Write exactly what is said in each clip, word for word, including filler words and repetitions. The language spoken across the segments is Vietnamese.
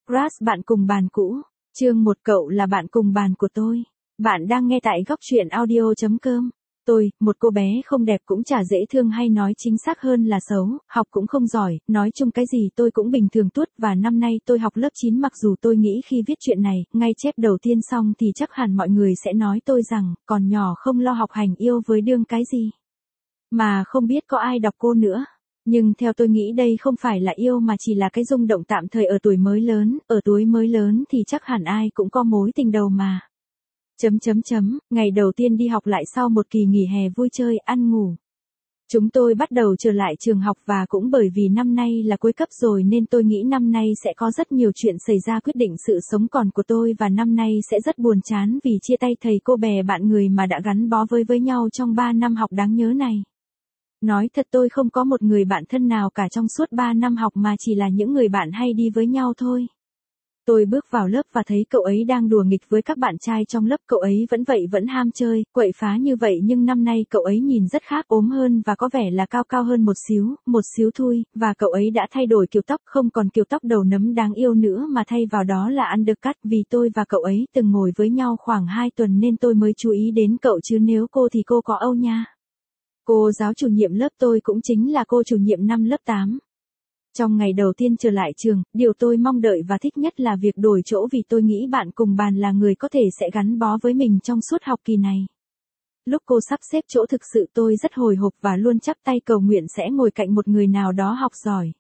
Crush bạn cùng bàn cũ. Chương một Cậu là bạn cùng bàn của tôi. Bạn đang nghe tại góc truyện audio chấm com. Tôi, một cô bé không đẹp cũng chả dễ thương hay nói chính xác hơn là xấu, học cũng không giỏi, nói chung cái gì tôi cũng bình thường tuốt và năm nay tôi học lớp chín mặc dù tôi nghĩ khi viết chuyện này, ngay chép đầu tiên xong thì chắc hẳn mọi người sẽ nói tôi rằng, còn nhỏ không lo học hành yêu với đương cái gì. Mà không biết có ai đọc cô nữa. Nhưng theo tôi nghĩ đây không phải là yêu mà chỉ là cái rung động tạm thời ở tuổi mới lớn, ở tuổi mới lớn thì chắc hẳn ai cũng có mối tình đầu mà. Chấm chấm chấm, ngày đầu tiên đi học lại sau một kỳ nghỉ hè vui chơi, ăn ngủ. Chúng tôi bắt đầu trở lại trường học và cũng bởi vì năm nay là cuối cấp rồi nên tôi nghĩ năm nay sẽ có rất nhiều chuyện xảy ra quyết định sự sống còn của tôi và năm nay sẽ rất buồn chán vì chia tay thầy cô bè bạn người mà đã gắn bó với với nhau trong ba năm học đáng nhớ này. Nói thật tôi không có một người bạn thân nào cả trong suốt ba năm học mà chỉ là những người bạn hay đi với nhau thôi. Tôi bước vào lớp và thấy cậu ấy đang đùa nghịch với các bạn trai trong lớp, cậu ấy vẫn vậy vẫn ham chơi, quậy phá như vậy nhưng năm nay cậu ấy nhìn rất khác, ốm hơn và có vẻ là cao cao hơn một xíu, một xíu thôi, và cậu ấy đã thay đổi kiểu tóc, không còn kiểu tóc đầu nấm đáng yêu nữa mà thay vào đó là undercut, vì tôi và cậu ấy từng ngồi với nhau khoảng hai tuần nên tôi mới chú ý đến cậu chứ nếu cô thì cô có Âu nha. Cô giáo chủ nhiệm lớp tôi cũng chính là cô chủ nhiệm năm lớp tám. Trong ngày đầu tiên trở lại trường, điều tôi mong đợi và thích nhất là việc đổi chỗ vì tôi nghĩ bạn cùng bàn là người có thể sẽ gắn bó với mình trong suốt học kỳ này. Lúc cô sắp xếp chỗ thực sự tôi rất hồi hộp và luôn chắp tay cầu nguyện sẽ ngồi cạnh một người nào đó học giỏi.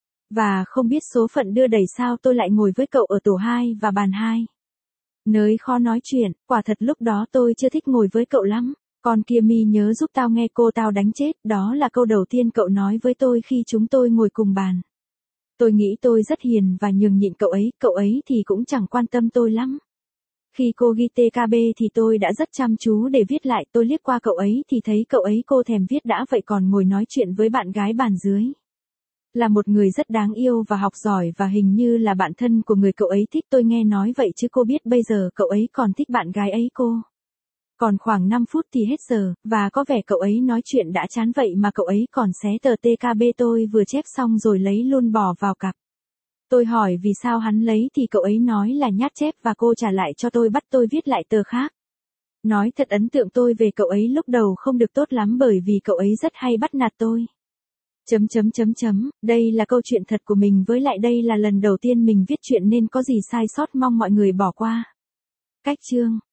Và không biết số phận đưa đẩy sao tôi lại ngồi với cậu ở tổ hai và bàn hai. Nơi khó nói chuyện, quả thật lúc đó tôi chưa thích ngồi với cậu lắm. Con kia mi nhớ giúp tao nghe cô tao đánh chết, đó là câu đầu tiên cậu nói với tôi khi chúng tôi ngồi cùng bàn. Tôi nghĩ tôi rất hiền và nhường nhịn cậu ấy, cậu ấy thì cũng chẳng quan tâm tôi lắm. Khi cô ghi tê ca bê thì tôi đã rất chăm chú để viết lại, tôi liếc qua cậu ấy thì thấy cậu ấy cô thèm viết đã vậy còn ngồi nói chuyện với bạn gái bàn dưới. Là một người rất đáng yêu và học giỏi và hình như là bạn thân của người cậu ấy thích, tôi nghe nói vậy chứ cô biết bây giờ cậu ấy còn thích bạn gái ấy cô. Còn khoảng năm phút thì hết giờ, và có vẻ cậu ấy nói chuyện đã chán vậy mà cậu ấy còn xé tờ tê ca bê tôi vừa chép xong rồi lấy luôn bỏ vào cặp. Tôi hỏi vì sao hắn lấy thì cậu ấy nói là nhát chép và cô trả lại cho tôi bắt tôi viết lại tờ khác. Nói thật ấn tượng tôi về cậu ấy lúc đầu không được tốt lắm bởi vì cậu ấy rất hay bắt nạt tôi. Chấm chấm chấm chấm, đây là câu chuyện thật của mình với lại đây là lần đầu tiên mình viết chuyện nên có gì sai sót mong mọi người bỏ qua. Cách chương